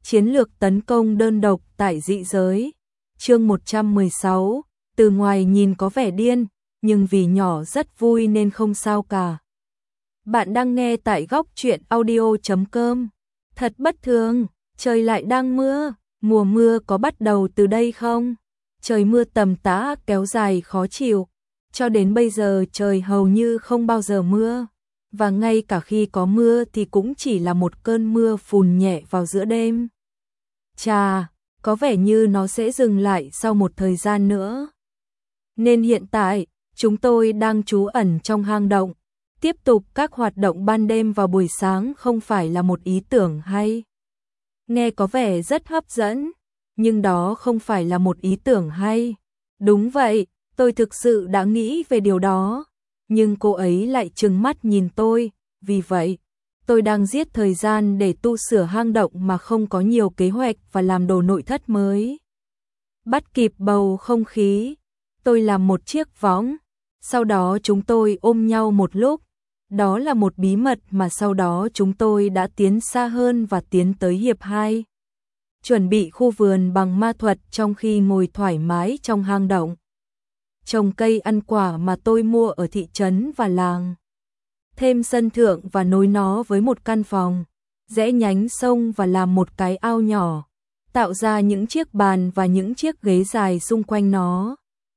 Chiến lược tấn công đơn độc tại dị giới. Chương 116, từ ngoài nhìn có vẻ điên, nhưng vì nhỏ rất vui nên không sao cả. Bạn đang nghe tại góc truyện audio.com. Thật bất thường, trời lại đang mưa, mùa mưa có bắt đầu từ đây không? Trời mưa tầm tã kéo dài khó chịu, cho đến bây giờ trời hầu như không bao giờ mưa, và ngay cả khi có mưa thì cũng chỉ là một cơn mưa phùn nhẹ vào giữa đêm. Chà, có vẻ như nó sẽ dừng lại sau một thời gian nữa. Nên hiện tại, chúng tôi đang trú ẩn trong hang động. Tiếp tục các hoạt động ban đêm vào buổi sáng không phải là một ý tưởng hay. Nghe có vẻ rất hấp dẫn, nhưng đó không phải là một ý tưởng hay. Đúng vậy, tôi thực sự đã nghĩ về điều đó, nhưng cô ấy lại trừng mắt nhìn tôi, vì vậy, tôi đang giết thời gian để tu sửa hang động mà không có nhiều kế hoạch và làm đồ nội thất mới. Bắt kịp bầu không khí, tôi làm một chiếc võng, sau đó chúng tôi ôm nhau một lúc. Đó là một bí mật mà sau đó chúng tôi đã tiến xa hơn và tiến tới hiệp 2. Chuẩn bị khu vườn bằng ma thuật trong khi ngồi thoải mái trong hang động. Trồng cây ăn quả mà tôi mua ở thị trấn và làng. Thêm sân thượng và nối nó với một căn phòng. Rẽ nhánh sông và làm một cái ao nhỏ. Tạo ra những chiếc bàn và những chiếc ghế dài xung quanh nó.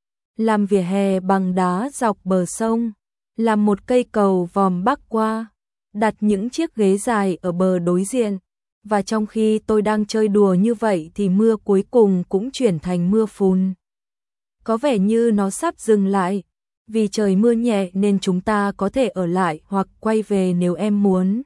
Làm vỉa hè bằng đá dọc bờ sông. Làm một cây cầu vòm bắc qua, đặt những chiếc ghế dài ở bờ đối diện, và trong khi tôi đang chơi đùa như vậy thì mưa cuối cùng cũng chuyển thành mưa phùn. Có vẻ như nó sắp dừng lại, vì trời mưa nhẹ nên chúng ta có thể ở lại hoặc quay về nếu em muốn.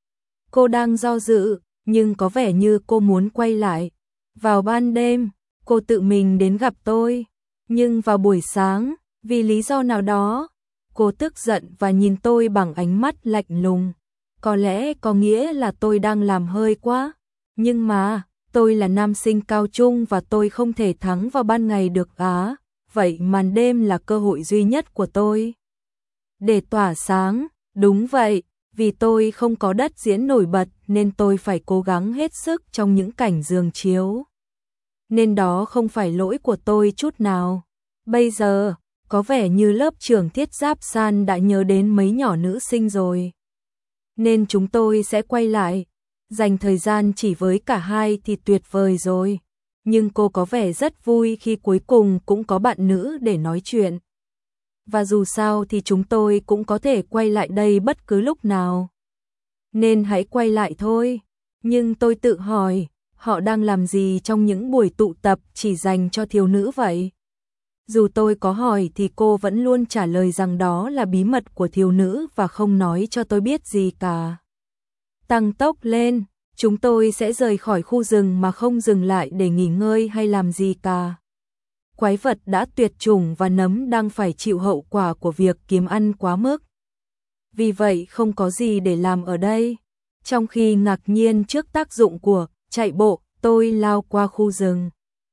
Cô đang do dự, nhưng có vẻ như cô muốn quay lại. Vào ban đêm, cô tự mình đến gặp tôi, nhưng vào buổi sáng, vì lý do nào đó, cô tức giận và nhìn tôi bằng ánh mắt lạnh lùng. Có lẽ có nghĩa là tôi đang làm hơi quá. Nhưng mà, tôi là nam sinh cao trung và tôi không thể thắng vào ban ngày được á. Vậy màn đêm là cơ hội duy nhất của tôi. Để tỏa sáng, đúng vậy, vì tôi không có đất diễn nổi bật nên tôi phải cố gắng hết sức trong những cảnh giường chiếu. Nên đó không phải lỗi của tôi chút nào. Bây giờ, có vẻ như lớp trưởng Thiết Giáp San đã nhớ đến mấy nhỏ nữ sinh rồi. Nên chúng tôi sẽ quay lại. Dành thời gian chỉ với cả hai thì tuyệt vời rồi. Nhưng cô có vẻ rất vui khi cuối cùng cũng có bạn nữ để nói chuyện. Và dù sao thì chúng tôi cũng có thể quay lại đây bất cứ lúc nào. Nên hãy quay lại thôi. Nhưng tôi tự hỏi, họ đang làm gì trong những buổi tụ tập chỉ dành cho thiếu nữ vậy? Dù tôi có hỏi thì cô vẫn luôn trả lời rằng đó là bí mật của thiếu nữ và không nói cho tôi biết gì cả. Tăng tốc lên, chúng tôi sẽ rời khỏi khu rừng mà không dừng lại để nghỉ ngơi hay làm gì cả. Quái vật đã tuyệt chủng và nấm đang phải chịu hậu quả của việc kiếm ăn quá mức. Vì vậy không có gì để làm ở đây. Trong khi ngạc nhiên trước tác dụng của chạy bộ, tôi lao qua khu rừng.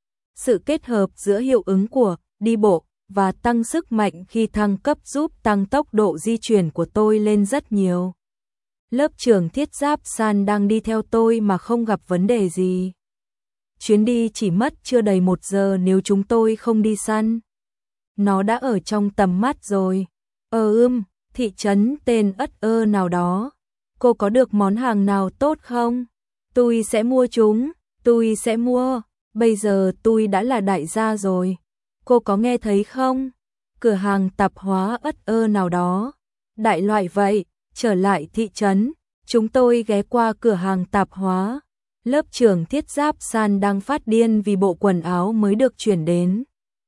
Sự kết hợp giữa hiệu ứng của đi bộ và tăng sức mạnh khi thăng cấp giúp tăng tốc độ di chuyển của tôi lên rất nhiều. Lớp trưởng Thiết Giáp San đang đi theo tôi mà không gặp vấn đề gì. Chuyến đi chỉ mất chưa đầy 1 giờ nếu chúng tôi không đi săn. Nó đã ở trong tầm mắt rồi. Thị trấn tên ất ơ nào đó. Cô có được món hàng nào tốt không? Tôi sẽ mua chúng, tôi sẽ mua. Bây giờ tôi đã là đại gia rồi. Cô có nghe thấy không? Cửa hàng tạp hóa ất ơ nào đó. Đại loại vậy, trở lại thị trấn, chúng tôi ghé qua cửa hàng tạp hóa. Lớp trưởng Thiết Giáp San đang phát điên vì bộ quần áo mới được chuyển đến.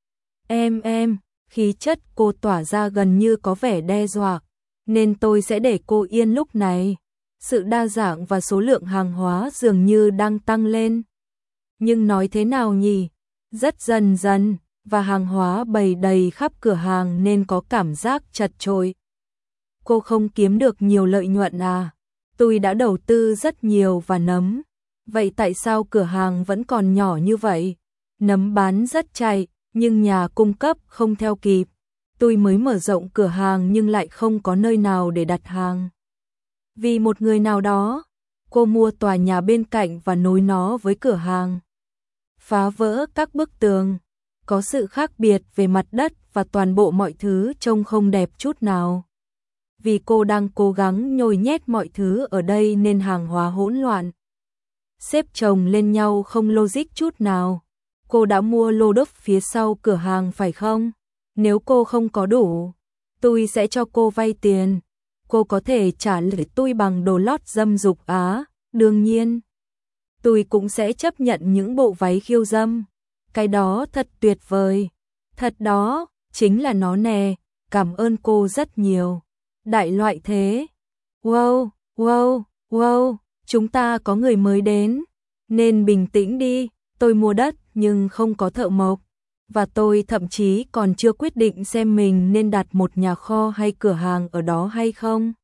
Khí chất cô tỏa ra gần như có vẻ đe dọa, nên tôi sẽ để cô yên lúc này. Sự đa dạng và số lượng hàng hóa dường như đang tăng lên. Nhưng nói thế nào nhỉ? Rất dần dần. Và hàng hóa bày đầy khắp cửa hàng nên có cảm giác chật chội. Cô không kiếm được nhiều lợi nhuận à? Tôi đã đầu tư rất nhiều vào nấm. Vậy tại sao cửa hàng vẫn còn nhỏ như vậy? Nấm bán rất chạy, nhưng nhà cung cấp không theo kịp. Tôi mới mở rộng cửa hàng nhưng lại không có nơi nào để đặt hàng. Vì một người nào đó, Cô mua tòa nhà bên cạnh và nối nó với cửa hàng. Phá vỡ các bức tường. Có sự khác biệt về mặt đất và toàn bộ mọi thứ trông không đẹp chút nào. Vì cô đang cố gắng nhồi nhét mọi thứ ở đây nên hàng hóa hỗn loạn, xếp chồng lên nhau không logic chút nào. Cô đã mua lô đất phía sau cửa hàng phải không? Nếu cô không có đủ, tôi sẽ cho cô vay tiền. Cô có thể trả lời tôi bằng đồ lót dâm dục á, đương nhiên. Tôi cũng sẽ chấp nhận những bộ váy khiêu dâm. Cái đó thật tuyệt vời. Thật đó, chính là nó nè, cảm ơn cô rất nhiều. Đại loại thế. Wow, wow, wow, chúng ta có người mới đến. Nên bình tĩnh đi, tôi mua đất nhưng không có thợ mộc. Và tôi thậm chí còn chưa quyết định xem mình nên đặt một nhà kho hay cửa hàng ở đó hay không.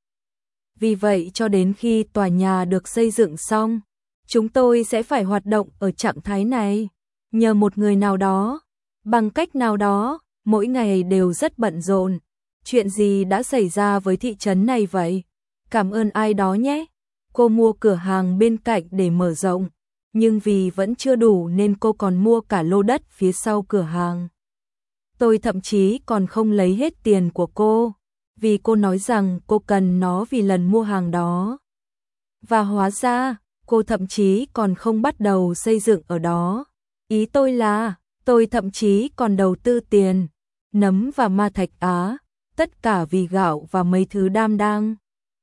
Vì vậy cho đến khi tòa nhà được xây dựng xong, chúng tôi sẽ phải hoạt động ở trạng thái này. Nhờ một người nào đó, bằng cách nào đó, mỗi ngày đều rất bận rộn. Chuyện gì đã xảy ra với thị trấn này vậy? Cảm ơn ai đó nhé. Cô mua cửa hàng bên cạnh để mở rộng, nhưng vì vẫn chưa đủ nên cô còn mua cả lô đất phía sau cửa hàng. Tôi thậm chí còn không lấy hết tiền của cô, vì cô nói rằng cô cần nó vì lần mua hàng đó. Và hóa ra, cô thậm chí còn không bắt đầu xây dựng ở đó. Ý tôi là, tôi thậm chí còn đầu tư tiền, nấm và ma thạch Á, tất cả vì gạo và mấy thứ đam đang.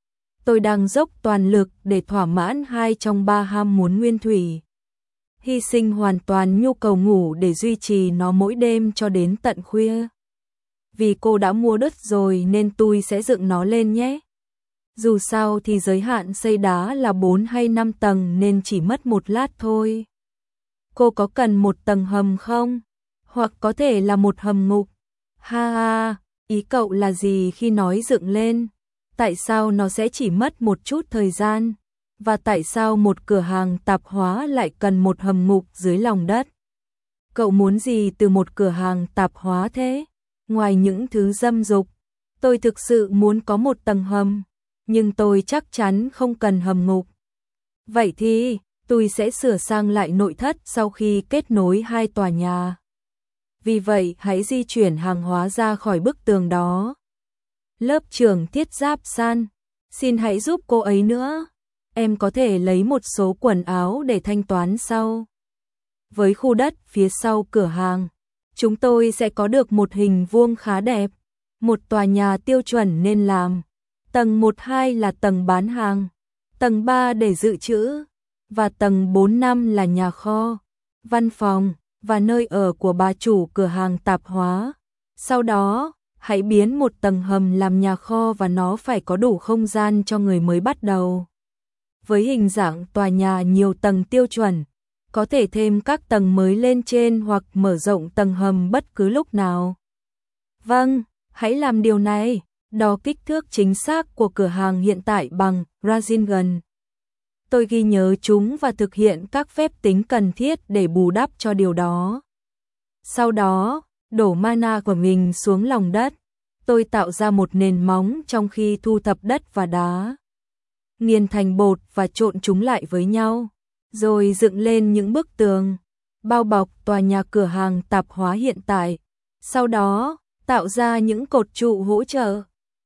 Tôi đang dốc toàn lực để thỏa mãn 2 trong 3 ham muốn nguyên thủy. Hy sinh hoàn toàn nhu cầu ngủ để duy trì nó mỗi đêm cho đến tận khuya. Vì cô đã mua đất rồi nên tôi sẽ dựng nó lên nhé. Dù sao thì giới hạn xây đá là 4 hay 5 tầng nên chỉ mất 1 lát thôi. Cô có cần một tầng hầm không? Hoặc có thể là một hầm ngục? Ha ha, ý cậu là gì khi nói dựng lên? Tại sao nó sẽ chỉ mất một chút thời gian? Và tại sao một cửa hàng tạp hóa lại cần một hầm ngục dưới lòng đất? Cậu muốn gì từ một cửa hàng tạp hóa thế? Ngoài những thứ dâm dục, tôi thực sự muốn có một tầng hầm, nhưng tôi chắc chắn không cần hầm ngục. Vậy thì, tôi sẽ sửa sang lại nội thất sau khi kết nối 2 tòa nhà. Vì vậy, hãy di chuyển hàng hóa ra khỏi bức tường đó. Lớp trưởng Thiết Giáp San, xin hãy giúp cô ấy nữa. Em có thể lấy một số quần áo để thanh toán sau. Với khu đất phía sau cửa hàng, chúng tôi sẽ có được một hình vuông khá đẹp. Một tòa nhà tiêu chuẩn nên làm. Tầng 1-2 là tầng bán hàng, tầng 3 để dự trữ, và tầng 4-5 là nhà kho, văn phòng, và nơi ở của bà chủ cửa hàng tạp hóa. Sau đó, hãy biến một tầng hầm làm nhà kho và nó phải có đủ không gian cho người mới bắt đầu. Với hình dạng tòa nhà nhiều tầng tiêu chuẩn, có thể thêm các tầng mới lên trên hoặc mở rộng tầng hầm bất cứ lúc nào. Vâng, hãy làm điều này. Đo kích thước chính xác của cửa hàng hiện tại bằng Razingan. Tôi ghi nhớ chúng và thực hiện các phép tính cần thiết để bù đắp cho điều đó. Sau đó, đổ mana của mình xuống lòng đất. Tôi tạo ra một nền móng trong khi thu thập đất và đá. Nghiền thành bột và trộn chúng lại với nhau. Rồi dựng lên những bức tường, bao bọc tòa nhà cửa hàng tạp hóa hiện tại. Sau đó, tạo ra những cột trụ hỗ trợ.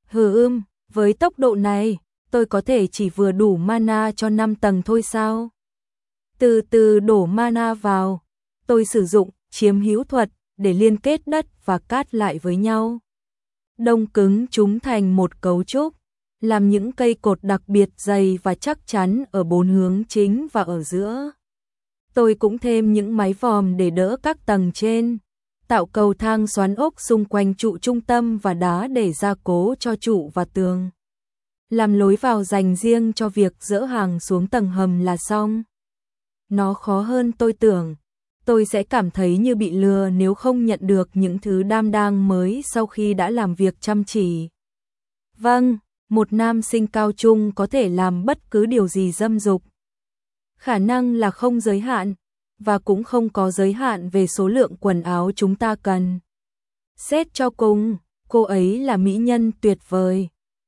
Với tốc độ này, tôi có thể chỉ vừa đủ mana cho 5 tầng thôi sao? Từ từ đổ mana vào, tôi sử dụng chiếm hữu thuật để liên kết đất và cát lại với nhau. Đông cứng chúng thành một cấu trúc, làm những cây cột đặc biệt dày và chắc chắn ở 4 hướng chính và ở giữa. Tôi cũng thêm những mái vòm để đỡ các tầng trên. Tạo cầu thang xoắn ốc xung quanh trụ trung tâm và đá để gia cố cho trụ và tường. Làm lối vào dành riêng cho việc dỡ hàng xuống tầng hầm là xong. Nó khó hơn tôi tưởng. Tôi sẽ cảm thấy như bị lừa nếu không nhận được những thứ đam đang mới sau khi đã làm việc chăm chỉ. Vâng, một nam sinh cao trung có thể làm bất cứ điều gì dâm dục. Khả năng là không giới hạn. Và cũng không có giới hạn về số lượng quần áo chúng ta cần. Xét cho cùng, cô ấy là mỹ nhân tuyệt vời.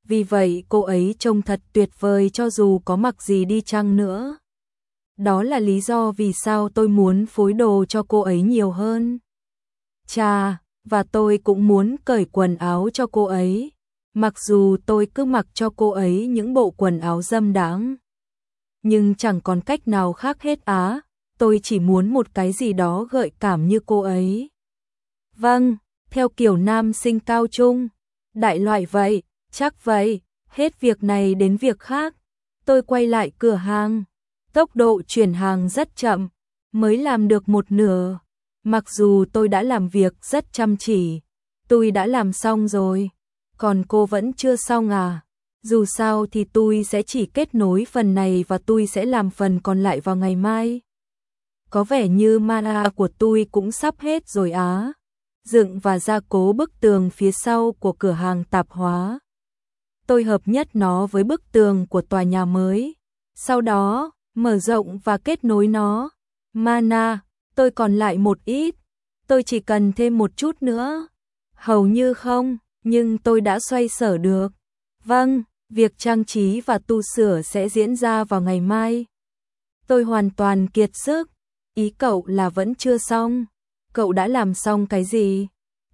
vì vậy cô ấy trông thật tuyệt vời cho dù có mặc gì đi chăng nữa. Đó là lý do vì sao tôi muốn phối đồ cho cô ấy nhiều hơn. Chà, và tôi cũng muốn cởi quần áo cho cô ấy. Mặc dù tôi cứ mặc cho cô ấy những bộ quần áo dâm đãng, nhưng chẳng còn cách nào khác hết á. Tôi chỉ muốn một cái gì đó gợi cảm như cô ấy. Vâng, theo kiểu nam sinh cao trung, đại loại vậy, chắc vậy. Hết việc này đến việc khác, tôi quay lại cửa hàng. Tốc độ chuyển hàng rất chậm, mới làm được một nửa. Mặc dù tôi đã làm việc rất chăm chỉ, tôi đã làm xong rồi, còn cô vẫn chưa xong à? Dù sao thì tôi sẽ chỉ kết nối phần này và tôi sẽ làm phần còn lại vào ngày mai. Có vẻ như mana của tôi cũng sắp hết rồi á. Dựng và gia cố bức tường phía sau của cửa hàng tạp hóa. Tôi hợp nhất nó với bức tường của tòa nhà mới. Sau đó, mở rộng và kết nối nó. Mana, tôi còn lại một ít. Tôi chỉ cần thêm một chút nữa. Hầu như không, nhưng tôi đã xoay sở được. Vâng, việc trang trí và tu sửa sẽ diễn ra vào ngày mai. Tôi hoàn toàn kiệt sức. Ý cậu là vẫn chưa xong. Cậu đã làm xong cái gì?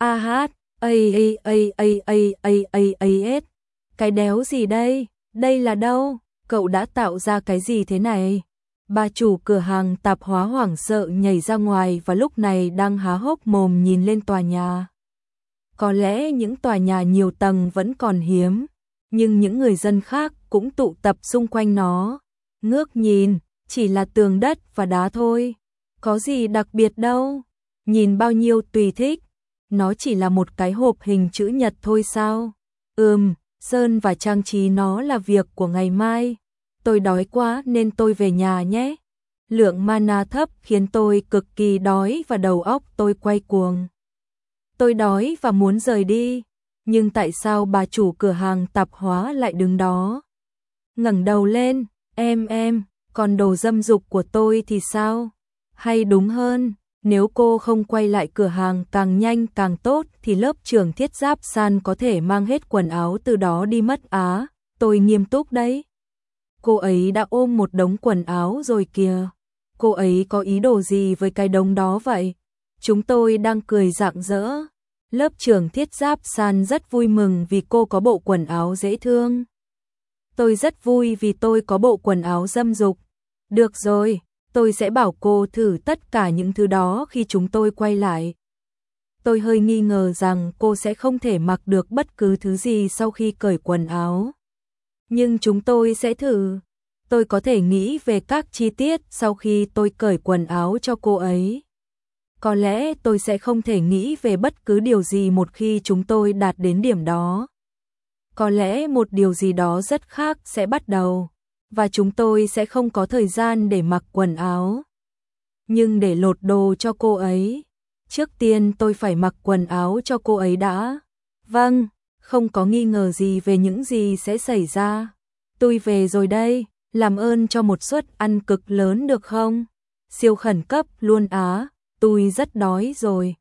Cái đéo gì đây? Đây là đâu? Cậu đã tạo ra cái gì thế này? Bà chủ cửa hàng tạp hóa hoảng sợ nhảy ra ngoài và lúc này đang há hốc mồm nhìn lên tòa nhà. Có lẽ những tòa nhà nhiều tầng vẫn còn hiếm, nhưng những người dân khác cũng tụ tập xung quanh nó. Ngước nhìn, chỉ là tường đất và đá thôi. Có gì đặc biệt đâu. Nhìn bao nhiêu tùy thích. Nó chỉ là một cái hộp hình chữ nhật thôi sao? Sơn và trang trí nó là việc của ngày mai. Tôi đói quá nên tôi về nhà nhé. Lượng mana thấp khiến tôi cực kỳ đói và đầu óc tôi quay cuồng. Tôi đói và muốn rời đi. Nhưng tại sao bà chủ cửa hàng tạp hóa lại đứng đó? Ngẩng đầu lên, em, còn đồ dâm dục của tôi thì sao? Hay đúng hơn, nếu cô không quay lại cửa hàng càng nhanh càng tốt thì lớp trưởng Thiết Giáp San có thể mang hết quần áo từ đó đi mất á. Tôi nghiêm túc đấy. Cô ấy đã ôm một đống quần áo rồi kìa. Cô ấy có ý đồ gì với cái đống đó vậy? Chúng tôi đang cười rạng rỡ. Lớp trưởng Thiết Giáp San rất vui mừng vì cô có bộ quần áo dễ thương. Tôi rất vui vì tôi có bộ quần áo dâm dục. Được rồi, tôi sẽ bảo cô thử tất cả những thứ đó khi chúng tôi quay lại. Tôi hơi nghi ngờ rằng cô sẽ không thể mặc được bất cứ thứ gì sau khi cởi quần áo. Nhưng chúng tôi sẽ thử. Tôi có thể nghĩ về các chi tiết sau khi tôi cởi quần áo cho cô ấy. Có lẽ tôi sẽ không thể nghĩ về bất cứ điều gì một khi chúng tôi đạt đến điểm đó. Có lẽ một điều gì đó rất khác sẽ bắt đầu, và chúng tôi sẽ không có thời gian để mặc quần áo. Nhưng để lột đồ cho cô ấy, trước tiên tôi phải mặc quần áo cho cô ấy đã. Vâng, không có nghi ngờ gì về những gì sẽ xảy ra. Tôi về rồi đây, làm ơn cho một suất ăn cực lớn được không? Siêu khẩn cấp luôn á, tôi rất đói rồi.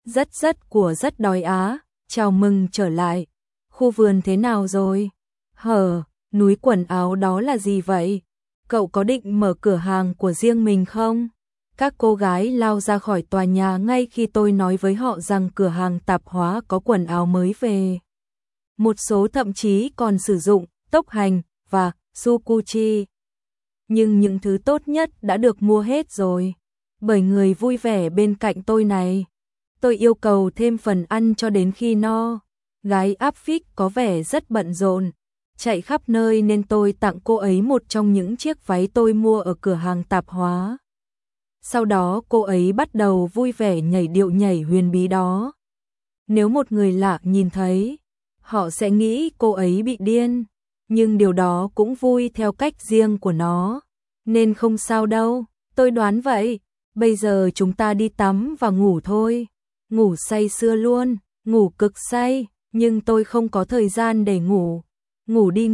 Rất đói á, chào mừng trở lại. Khu vườn thế nào rồi? Núi quần áo đó là gì vậy? Cậu có định mở cửa hàng của riêng mình không? Các cô gái lao ra khỏi tòa nhà ngay khi tôi nói với họ rằng cửa hàng tạp hóa có quần áo mới về. Một số thậm chí còn sử dụng tốc hành và Sukuchi. Nhưng những thứ tốt nhất đã được mua hết rồi. Bởi người vui vẻ bên cạnh tôi này. Tôi yêu cầu thêm phần ăn cho đến khi no. Gái áp phích có vẻ rất bận rộn, chạy khắp nơi nên tôi tặng cô ấy một trong những chiếc váy tôi mua ở cửa hàng tạp hóa. Sau đó cô ấy bắt đầu vui vẻ nhảy điệu nhảy huyền bí đó. Nếu một người lạ nhìn thấy, họ sẽ nghĩ cô ấy bị điên, nhưng điều đó cũng vui theo cách riêng của nó, nên không sao đâu, tôi đoán vậy. Bây giờ chúng ta đi tắm và ngủ thôi. Ngủ say sưa luôn, ngủ cực say, nhưng tôi không có thời gian để ngủ. Ngủ đi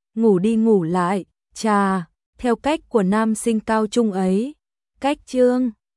ngủ lại, chà, theo cách của nam sinh cao trung ấy. Cách chương